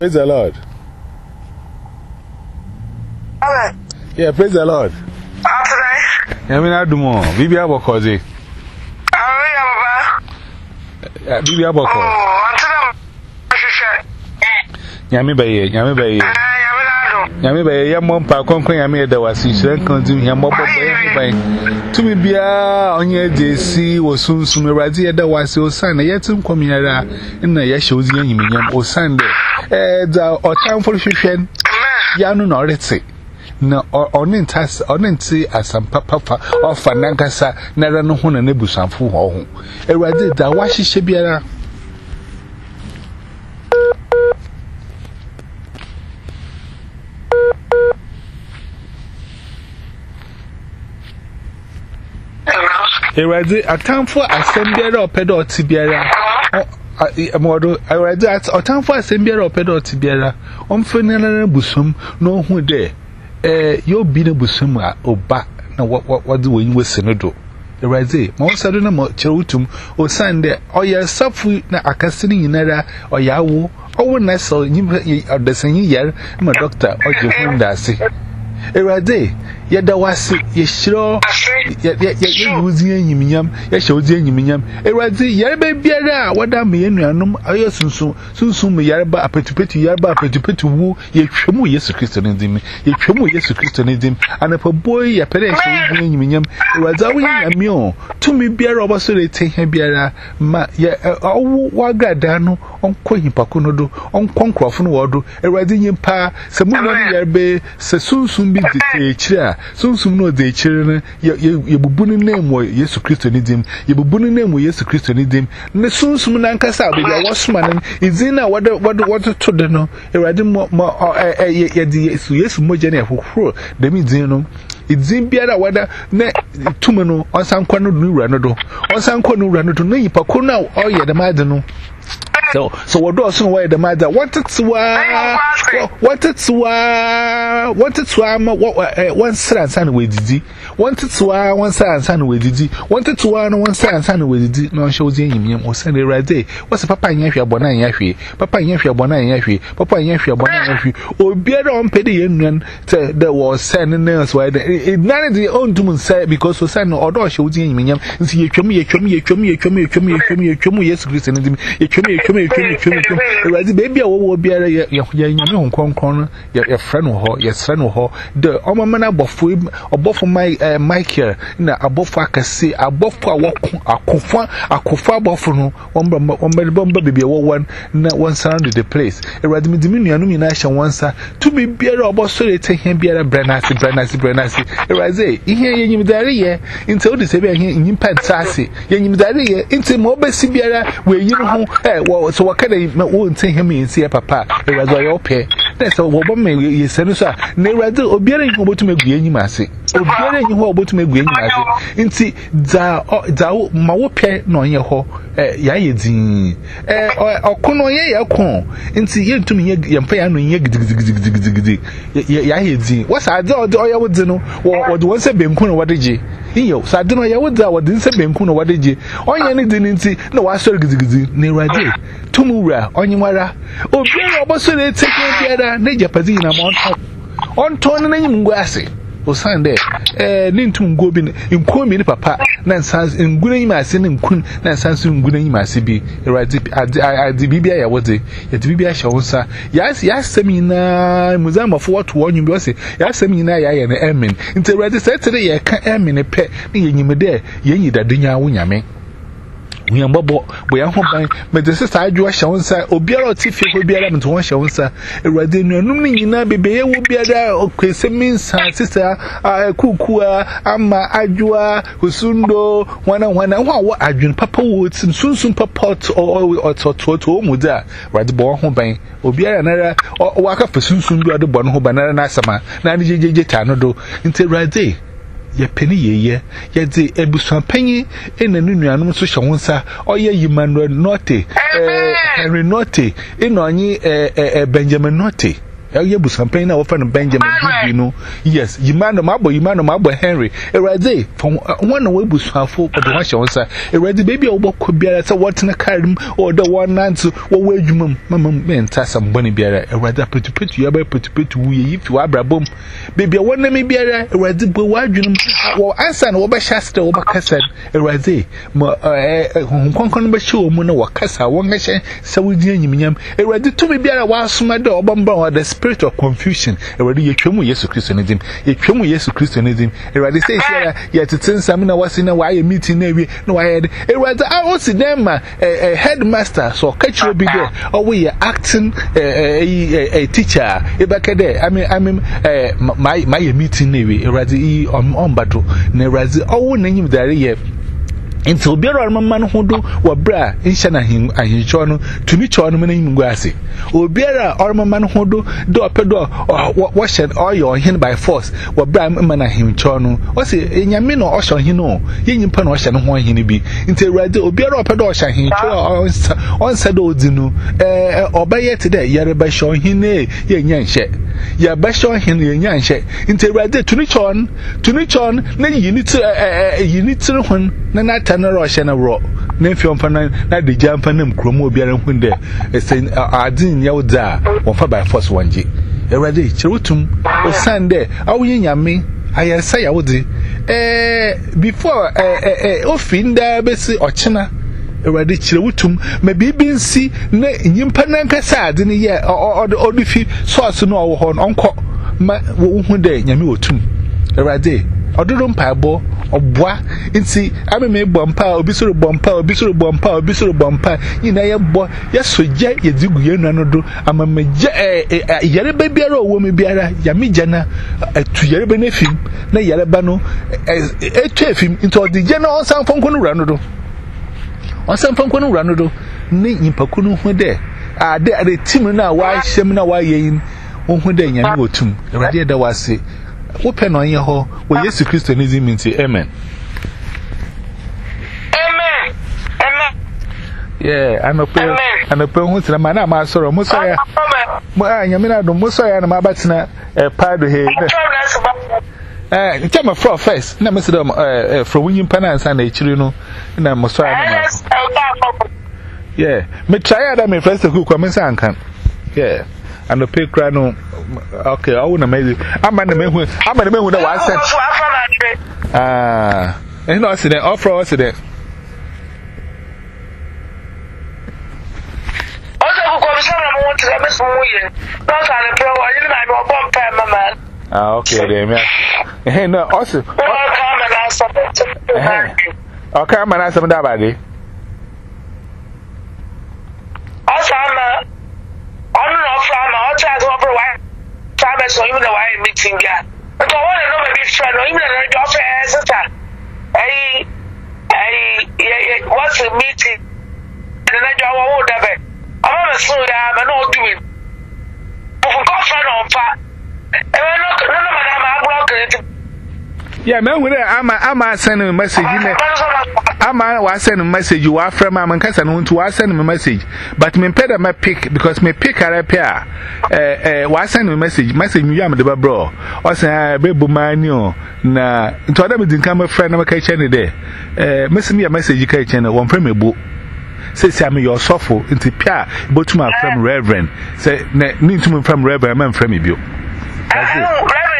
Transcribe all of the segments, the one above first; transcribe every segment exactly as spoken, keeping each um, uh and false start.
Praise the Lord. Amen. Yeah, praise the Lord. After I mean, I do more. Bibi Abokozi. I Yeah, Bibi Aboko. Oh, until I'm Yami Baye, Yami Baye. I am Yami Baye, Yamon Pa, Conquering Yami, there was in Shan Continue, Yamobo Baye. To me, be on your J C was soon soon Razi, there was your son, yet some communera in the Yashos Yam or Sunday. Eh, or time for Shishan. Yanu nor let's say. No, or nintas, or ninty as some papa or Fanagasa, never no one and Nebusan Fu home. A Razi, that was she be a Eradi a time for assembly or pedo tibiera. A model, Eradi at a time for assembly or pedo tibiera. On Fernand Busum, no who there. Eh, you'll be the Busuma or back. Now, what what what do we with Senator? Eradi, most I don't know Cherutum or Sunday, or your suffering na a casting in era or Yawu, or when I saw you of the same year, my doctor or your Darcy. Eradi, yet there was ye sure. Yet, yet, yet, you was in Yimiam, yet showed in Yimiam. Eradi, Yarba Biara, what I mean, I soon soon, soon soon, Yarba, a petty petty Yarba, a petty petty woo, ye chumu, yes, Christianism, ye chumu, yes, Christianism, and a poor boy, a pedestrian in Yimiam, Razawi, a meal, to me, beer over so they take him beer, ma, ya, oh, Wagadano, on Queen Pacunodo, on Concroft Wado, Eradi pa, some Yarbe, soon soon be the chair, soon soon know the children, ye bubuni name wo Yesu Christianism ye bubuni name wo Yesu Christianism ne sunsun na nkasa be ya wasman izina what what what to the no erade mo ye ye Yesu Yesu moje na ehoro dem izin no izin biara wada ne tumu no onsan kwa no wura no do onsan kwa no wura no do no yipa ko na oye dem ade no. So, so what does why the matter? What it's why? What it's why? What it's why? What one side and son with Didi? Want it why one side and son with Didi? Want it why one side and son with Didi? No shows him or Sunday right day. What's a papa in Yafia Bona Yafi? Papa in Yafia Bona Yafi? Papa in Yafia Bona Yafi? Or beer on petty union that was sending else why it none of the own doom say because so send or shows him and see you come here, come here, come here, come here, come here, come here, come here, yes, Christianism, you come here, come here. Eradi baby awo biara ye ye nyame honkon kon ye friend ho ye friend ho the omamana abofo abofo my Michael na abofo akase abofo awoko akofo akofo abofo no omba omba bomba baby awo one na one surround the place eradi mi dimi nuanu mi na hye wansa to be biara oboso le tehia biara branasi branasi branasi eradi ihe ye nyimdare ye inte odi se bia ihe nyimpa ntase ye nyimdare ye inte mo besi biara we yiri ho eh so what can I won't say him in see papa? It was all pay. That's a woman may you send us. Never do obeying who to make any massy. Obeying who about to make any massy. Inti da da mawope no ye ho yayedin eh or kono ye yakon. Inti ye to me yampa no ye gidigidi yayedin. What's I do or ya would know or the one say benkuno wadeji. Iyo so I don't know ya would that what didn't say benkuno wadeji. On any dinity no I saw gidigidi never did. Tumura onywara obiara oboso le take biara na japazi na mount on ton na nyimgu ase o sande eh nintum ngo bi nko mi ni papa na sans nguna nyima ase ne nkun na sans nguna nyima ase bi eradi adi bibia ya wode ya bibia hye wonsa ya ya semina muzamafo wato wonyu bi wose ya semina ya ya na emin nti eradi setere ya ka emin pe na yenyimde yenyi dadunya wo nyame we am bobo boy ho ban me de sister adwo hye wonsa obiara otifi ko biara me to ho hye wonsa erade nuanum ni nyina bebeye wo biara okweseminsa sister kukua ama adwoa husundo wana wana ho wo adwun papa wo tin sunsun papa o ototo to mu da rade bo ho ban obiara nara waka fa sunsun do ade bo no ho ban na asama na ne jejeje ta no do nti rade ye peni ye ye ye de ebusuan panyi ena nunuanum so hye wonsa oye Emmanuel Note eh Henry Note ena onyi eh Benjamin Note Eye busampan na wo fa no Benjamin Bibi no. Yes, Yimano mabo Yimano mabo Henry. Erade from one we busuafo but the one she wonsa. Erade baby obo ko biara say what na karim or the one nantu wo we adwumam mama me ntasa mboni biara. Erade petu petu ya ba petu petu wuye if you abrabom. Baby won na me biara erade bo wa adwunum wo ansa na wo ba shaster wo ba kasa. Erade mo eh konkon ba show mu na wo kasa wo ngahye sawudi anyimnyam. Erade to me biara wa asoma de obamba the spirit of confusion. Erade yetwemu Yesu Kristo ne dim. Yetwemu Yesu Kristo ne dim. Erade say here yeteten sam na wasi na why meeting na wi na why erade I want see them a headmaster so catch you be there or we are acting a teacher ebaka there I mean I mean my my meeting na wi erade on battle na erade owo na nyim dare ye until biara man hodo wa bra insha na ahincho no tumi cho no na nyim guase obiara orman hodo do pedo wa shed oil hin by force wa bra man na ahincho no o se enyame no o hye hin no yenyimpa no o hye no ho hin bi nti erade obiara pedo o hye ahincho on said odinu eh obaye te de yare ba hye hin e yenya nhye ya ba hye hin yenya nhye nti erade tumi cho tumi cho na yiniti yiniti hon na na na Russia na ro na fiom pa na na de jampa na mkromo obiara hunde ese adin ya uda won fa by force wanje erade chirutum o sande awuye nyame ayesa ya wudi eh before eh eh ofinda besi ochina erade chirutum ma bibi nsi na nyimpa na nkasa adin ye odifi source no wo ho onko ma wo hunde nyame otum erade ododo mpaebo obwa nti ameme bompa obi soro bompa obi soro bompa obi soro bompa nyina ye bo ye soje ye digu ye nanu do amameje yare ba biara owo me biara ya meje na atu yare ba na fim na yare ba no etu afim nti odije na onsan fonko no wura no do onsan fonko no wura no do ne nyimpaku no hu de ade ade tim na wa hyem na wa yeyin hu de nyame otum erade da wase open on your ho we Yesu Kristo ni ziminti amen amen amen yeah I'm a prayer and a prayer who tell man am sorrow mo so ya mo anyame na do mo so ya na ma batina eh pado he eh tell me for first na me say eh from winyin panansa na echiri no na mo so ya na yeah me try that me first who come say ankan yeah and the pay cry no okay I want to make I'm na me hu I'm na me hu that was said ah you know say that offer us that also who come say na want to miss mu ye don't say pro wa you na me obon pa mama ah okay there me eh no also come and support okay I'm na some that body also I'm I'm not from our child over why time so even the why meeting yeah but I want to know maybe friend or even the offer as a hey hey what's the meeting and then I do what that be I'm not so that I'm not doing but for God friend on fa and I know no no madam I block it yeah man we am am send a message in I'm I send a message you are from am nkasa no to I send a message but me pay my pick because me pick a repair eh eh wa send a message message you am the bro o say bebu manio na to adam din come friend na ka chene there eh message me a message ka chene won frame ebo say say am your sofo nti pia botuma from reverend say na ni ntumi from reverend man frame bio that's it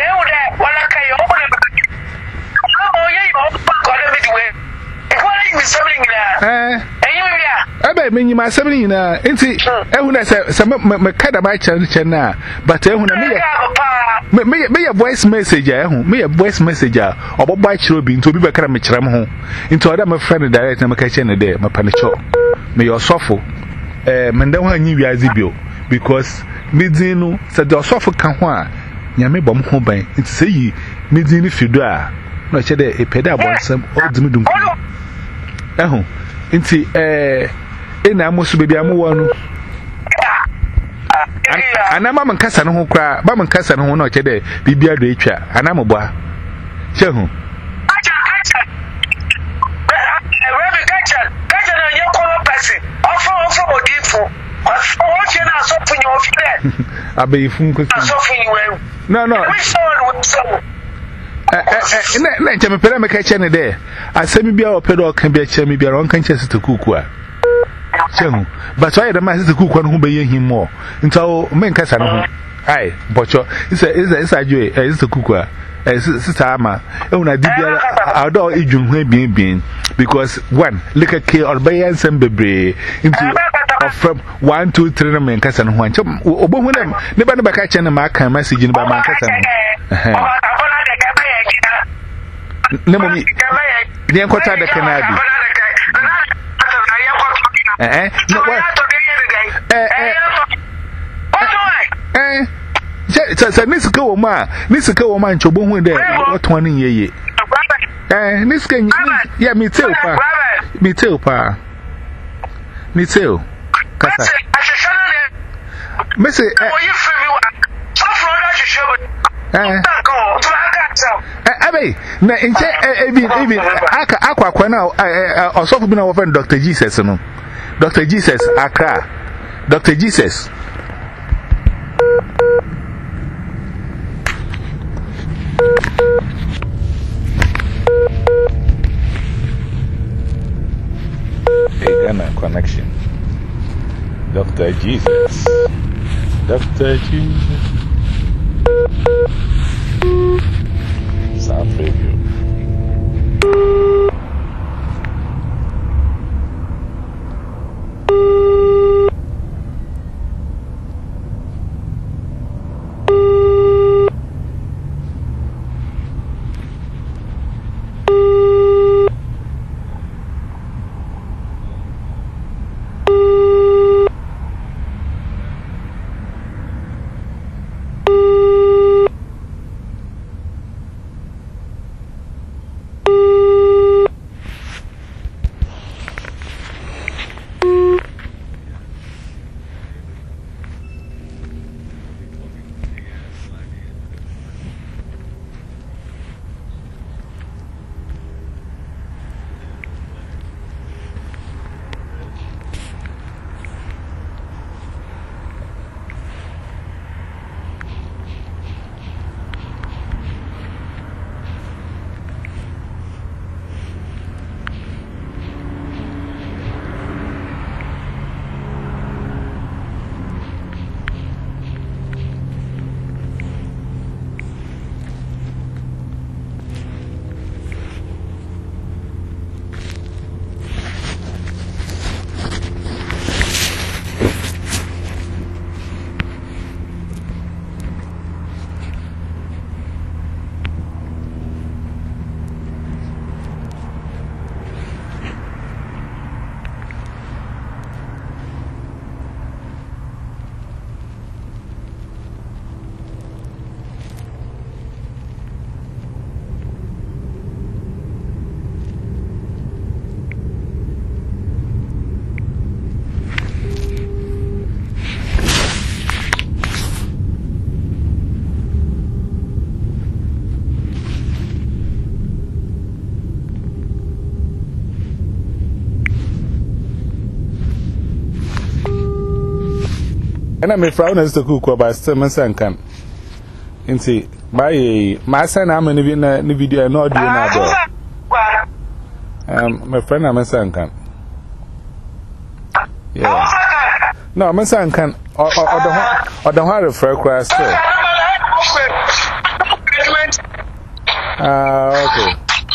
eh ebe menyi ma asem ni na enti ehu na se se me kada ba chan chan na but ehu na me me me ya voice message ehu me ya voice message a obobo a kire obi nti obi be kara me kire ho nti oda me friend direct na me ka kire ne there me panicho me your sofo eh me ndan ho anyi wiazi bio because me din no se the sofo ka ho a nyame bom ho ban nti se yi me din ni fido a no che de e peda bonsam odumi dum ehu nti eh ena amosu bebi amuwo no ana mama nkasa no ho kra mama nkasa no ho na oche de bibia do etwa ana mo boa chehu acha acha Rabbi Gacha Gacha na yekolo person ofo ofo odifo ofo oche na so for your friend. I be fun ko. No no. Eh eh na na nche me pere me ka che ne de. Asemi bia o pere o kan bia che me bia on kan che sita kuku a. Chehu. But why the man sita kuku no ho be ye him mo. Nta me nka sa no ho. Ai, bocho. Isa isa isa jo eh sita kuku a. Eh sita ama. E una di bia ado ejun ho bien bien because one look at K or be ansem bebre into from one two three na me nka sa no ho anche obohu na ne ba ne ba ka che ne ma kan message ni ba ma nka sa no. Eh. Nemomi ni enkota de kanabi eh eh no what eh eh eh se se nisika wo ma nisika wo ma nchobo hu de oton ni yeye eh nisika ya mi tell pa mi tell pa mi tell kasa me se eh eh Abe na nche ebi ebi aka akwa akwa na osofu bi na wo friend Doctor Jesus no Doctor Jesus Accra Doctor Jesus Hey Ghana connection Doctor Jesus Doctor Jesus South Preview. And I'm a frown as the cook about Stem and Sankan. And see, my my son, I'm in the video, and not doing that. Um, my friend, I'm a Sankan. Yeah. No, I'm a Sankan, or the horror for a class. Ah, okay.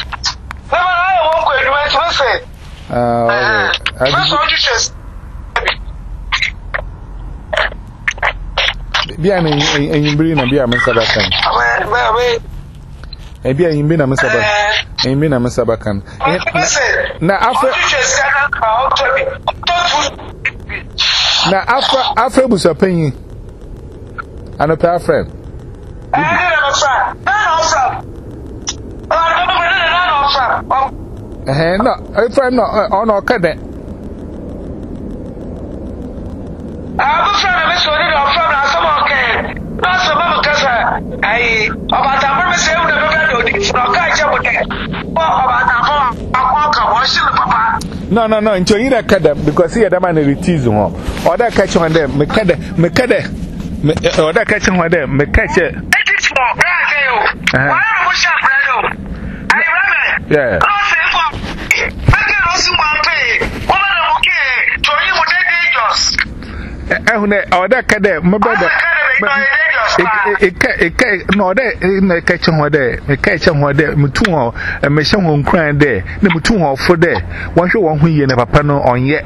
Ah, okay. Bia na enyimbiri na bia mensabakan. E bia enyimbiri na mensabakan. Enyimbiri na mensabakan. Na afa Na afa afa busapanyi. Ano pa friend. Eh na afa. Na afa. Eh no, I friend no on o kede. Ah, friend me so ni do friend na so mo ke. Na so mo kasa ai obata mo me se u na be do di. No ka je mo de. O obata fo akwa ka wo shi papa. No, no, no. Enjoy you that cut because he had a man in the tease one. Or that catch on them, me cut them, me cut them. Or that catch on them, me catch it. Yeah. Or that cut them, my brother. No, that catch on there, me catch on there, me two or a mission home crying there, number two or for there. One show one who you never panel on yet.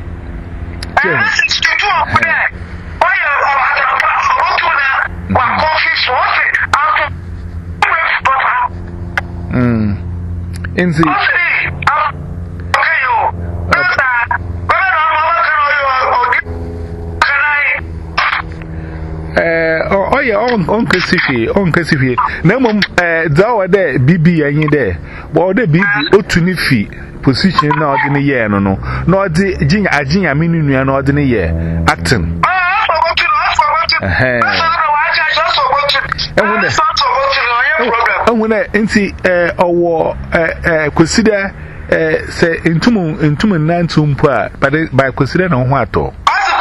Hmm. In the Uh, oh, yeah, on on Cassifi, on Cassifi. No, mum, uh, thou are there, B B, and you there. Well, the B B, oh, to Nifi, position not in a year, no, no, not the Jing, a Jing, a minute, and not in a year, acting. And when I see a war, uh, consider, uh, say, into moon, into moon, nine to umpa, but by considering on what all.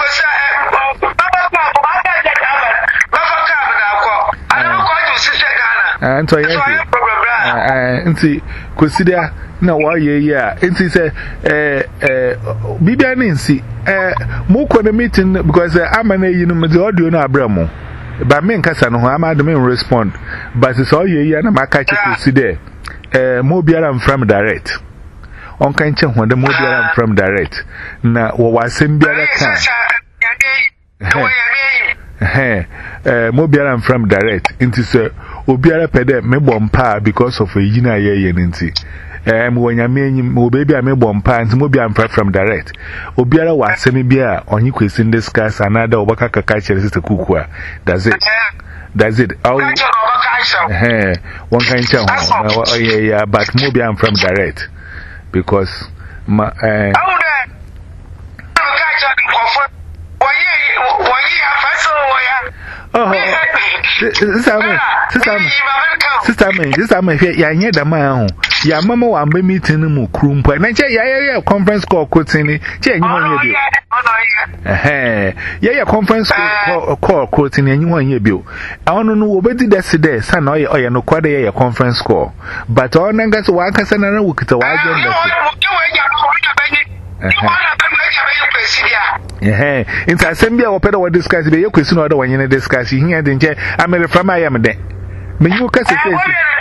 And so, yes, and see, consider no why, yeah, and see, say, eh, eh, Bibi Nancy, eh, more for the meeting because I'm an you know, the audio na Abramo. But me and Cassano, I'm at the main respond, but it's all you, and I catch you consider, eh, more beer and from direct. On kind of when the more beer and from direct. Now, what was same beer eh, eh, more beer and from direct into sir. Obiara pede me bompa because of a yina ye yenti. Um, when you mean, mo baby, I may bompa and mo be am from direct. Obiara was semi beer on you question discuss another Obaka Kakachi sister Kukua. That's it. That's it. Oh, eh, one kind of oh, yeah, yeah, but mo be am from direct because my eh. Oh, sister, sister, sister, sister, me here. Ya nye da man. Ya mama wa mbe meeting mu krumpo. Na che ya ya conference call quoting. Che enyi ho ye bio. Eh, ya ya conference call call quoting enyi ho ye bio. Awon no wo bedi desi de sa na oye oye no kwade ya conference call. But on nga so wa kasa na na wukita wa agenda. Eh, in Assembly or Pedal discuss the yoke is not the one you discuss. He had in jail. I made it from my am there. May you cast it?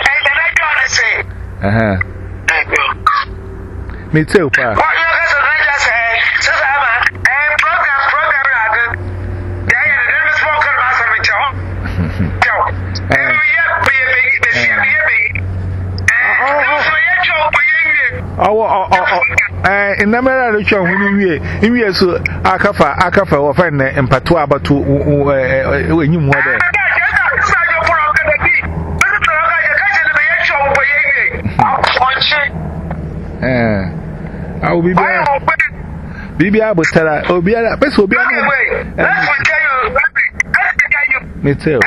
Uh huh. Me too, pa. Oh, oh, oh, oh. Eh, in the matter of the when you in we so akafa akafa or find and patua about to when you mother. Eh, I will be there. Bibi able to tell her, oh, be a best will be a me too.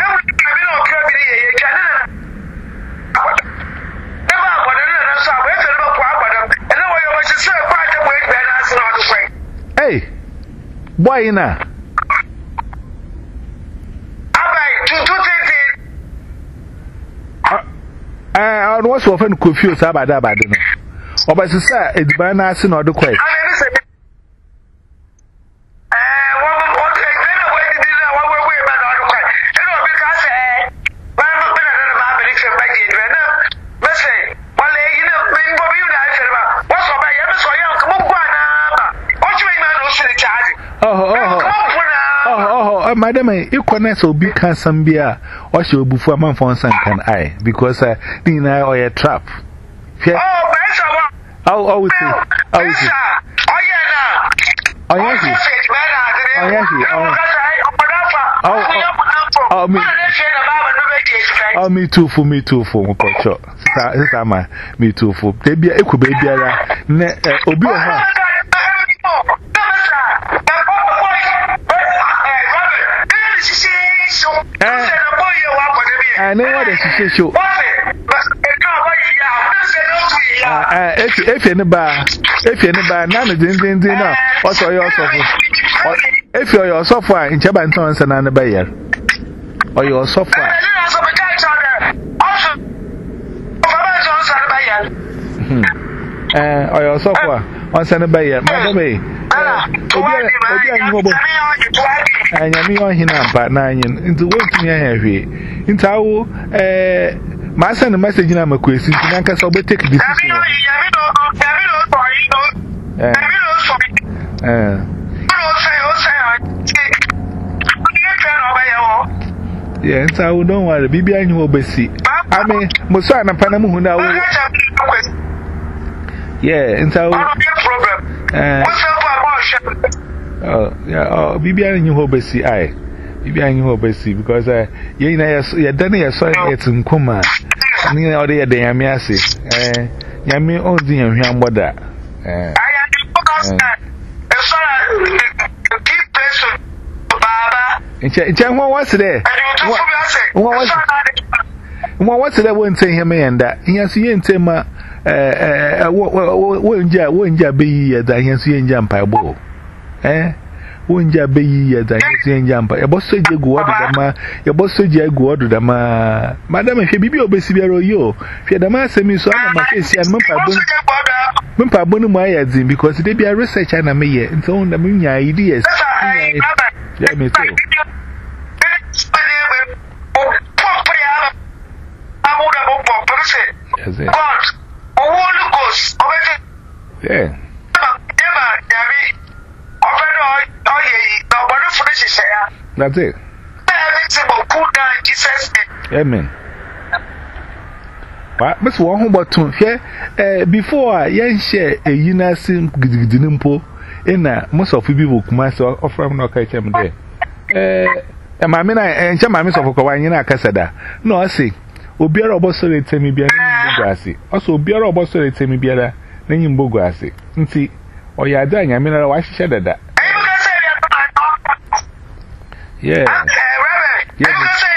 Hey, boy, na. I was often confused about that. I don't know. Oh, but it's it's by now, I know the question. Madam, you connect so big can some beer or she will be for a man for some can I because I didn't I or a trap. Oh, oh, oh, oh, oh, oh, me, oh, me too for me too for my culture. Sister, my me too for baby. It could be better. Ne, obi oha. I know what is show. If in the bar, if you never none of the dinner, what's all your software? If you're your software in Chabanton and an Bayer, or your software. Uh, or your software on Santa Bayer, my baby. And you mean on him, but nine into what me I have here. Into our my son, a message in a question, and I can take this. Yes, I don't worry, be behind you, Bessie. I mean, Musana Panamu now. Yeah, and so, oh, yeah, oh, be behind you, Bessie. I be behind you, Bessie, because I, you know, you're done here, so it's in Kuma. Near all the day, I'm yassy. Eh, Yami owns the young mother. Eh, what was there? What was there? Won't say him and that. Yes, you ain't him. Uh, won't ya, won't ya be that he has seen jump by bow? Eh? Won't ya be that he has seen jump? A boss said you go out of them. Your boss said you go out of them. Madam, if you be obviously, you, if you're the master, Miss Anna, Mumpa Bonumaya, because they be a researcher and a mayor, and so on the many ideas. Let me tell. Yeah. That's it. Amen. But Miss Wahombaton, here before I share a unisim Gidimpo in a most of people who myself or from no catch them there. Eh, and my men and Chamamis of Kawaiina Casada. No, I say, Obiara Bossore tell me be a Bogasi. Also, Obiara Bossore tell me be a name Bogasi. See, or you are dying, I mean, I watch that. Yeah. Yeah.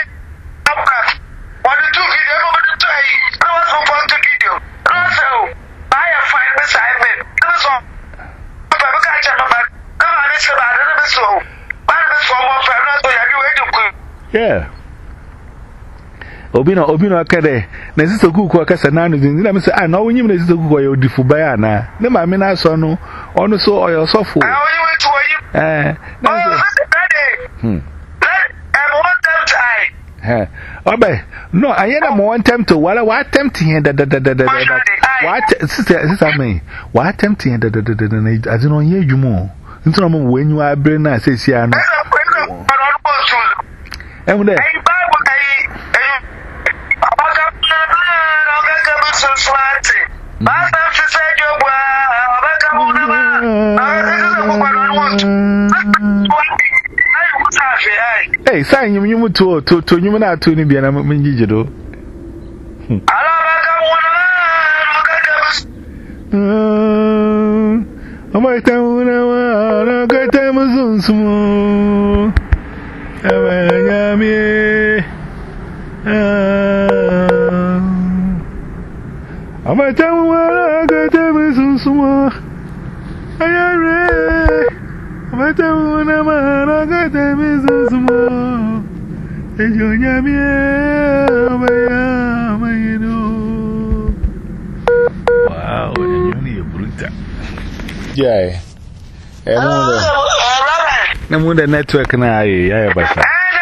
Yeah. Obino, Obino, Kade, Nesito Kuko Casanano, and let me say, I know when you Nesito Kuko, you Difubayana. No, my men are so no, on so or your software. Eh, hmm. Eh, Obey, no, I am one attempt to what I attempt here that what sister me, what attempt here that I don't know you more. When you are brain, I say, Siano. And there. Hey, sign you to to to you not to be an amazing. I might tell you, I got them as small. I might tell you, I got them as small. I might tell you, I got them as small. And you're yummy, wow, you're only a brutal. Yeah. No more than network now. Yeah, but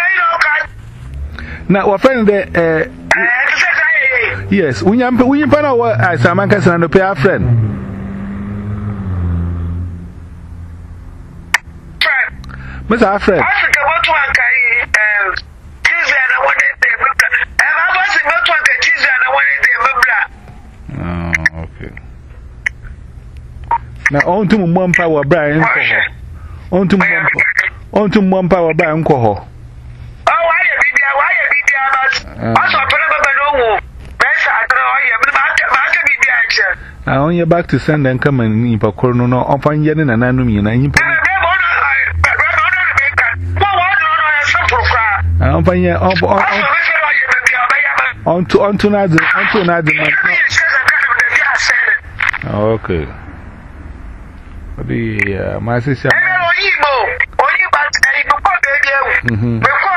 now, what friend there? Yes, we am we am part of what Simon Cassan and pay our friend. Mister our friend. Oh, okay. Now, on to one power, Brian. On to on to one power, Brian. Oh, why a baby? Why a baby? Also, I want you back to send and come and in Pacorno, no, upon Yen and Anumi, and I imp. I don't find you on to on to another on to another. Okay. The my sister. Mm-hmm.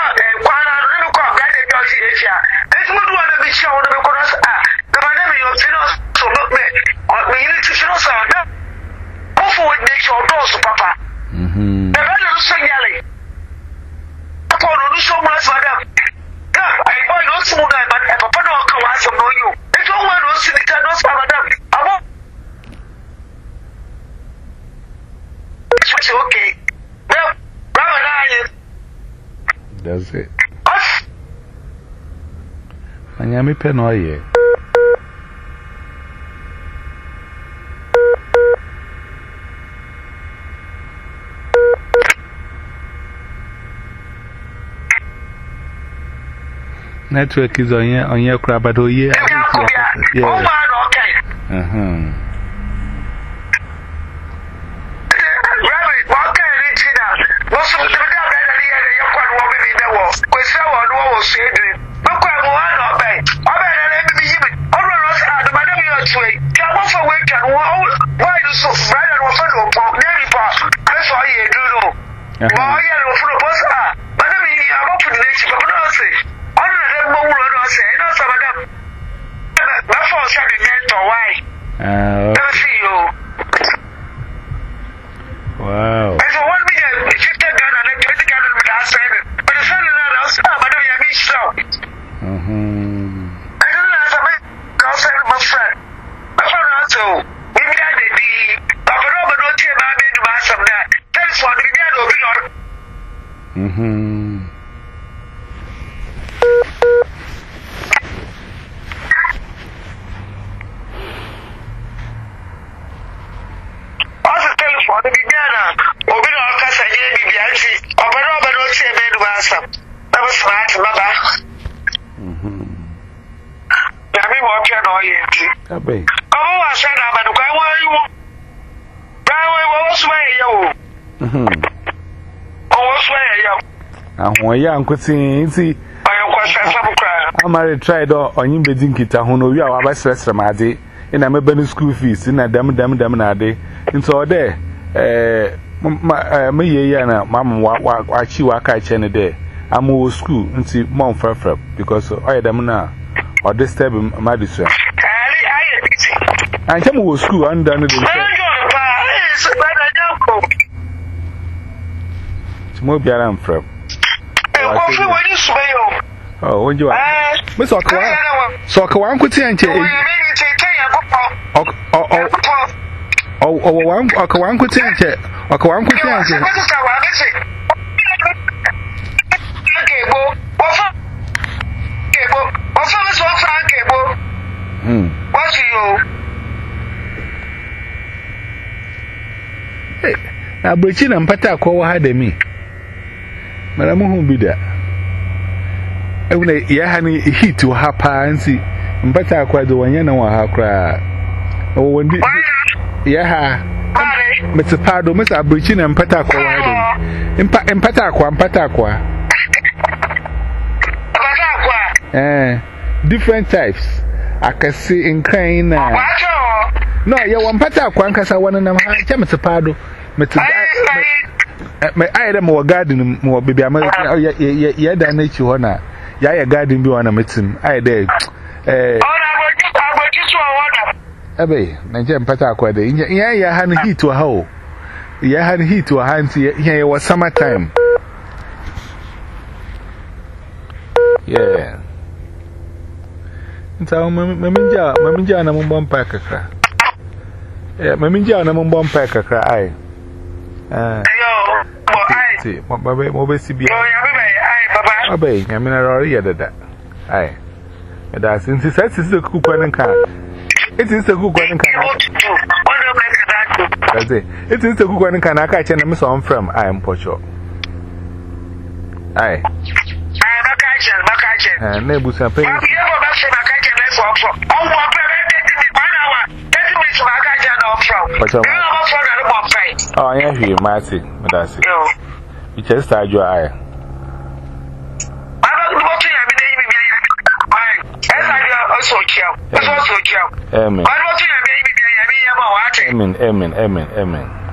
Okay. Well, that's it. And you have pen or ye. Network is on your on your crab, but oh, yeah. Yeah. Uh huh. Wow. Mm-hmm. Abe. Oh, I said, I'm going to go. Mhm. Oh, swear, yo. And when young could see, see, I'm married, tried on you bedding kita, who know you are about Sramadi, and I'm a Benny school fees in a damn damn damn nade. And so there, eh, me, Yana, Mamma, what she walk at China day. I'm old school and see Mom Frefrep because I am now or disturb Madison. I came to school and done it. More be around from. Oh, when you are Miss Okawan, so Okawan could see and change. Oh, oh, one Okawan could change it. Okawan could change it. Hmm. What's you? Hey, now Bridget and Pata call had me. Madam won't be there. I will let Yahani heat to her parents and Pata quite the one you know how cry. Oh, when did Yaha, Mister Pardo, Mister Bridget and Pata call in Pataqua and Pataqua. Eh, different types. I can see in crying now. No, you want Pataqua, because I want to know how Mister Pardo. Mister My item or garden more baby. I'm yeah, that nature honor. Yeah, garden be on a meeting. I did. Eh, Abbey, Niger Pataqua. Yeah, yeah, had heat to a hole. Yeah, had heat to a hand. Here was summertime. Yeah. So, Maminja, Maminja, and a mum packer. Yeah, Maminja, and a mum packer cry. Ah, see, what my baby, my baby, my baby, I mean, I already did that. Aye, that's since it's a cook and car. It is a cook and car. That's it. It is a cook and car. I catch and miss on from I am Pocho. Aye, and neighbors are paying. Oh, I hear you, Marcy. That's it. You just start your eye. Amen. Amen. Amen. Amen. Amen.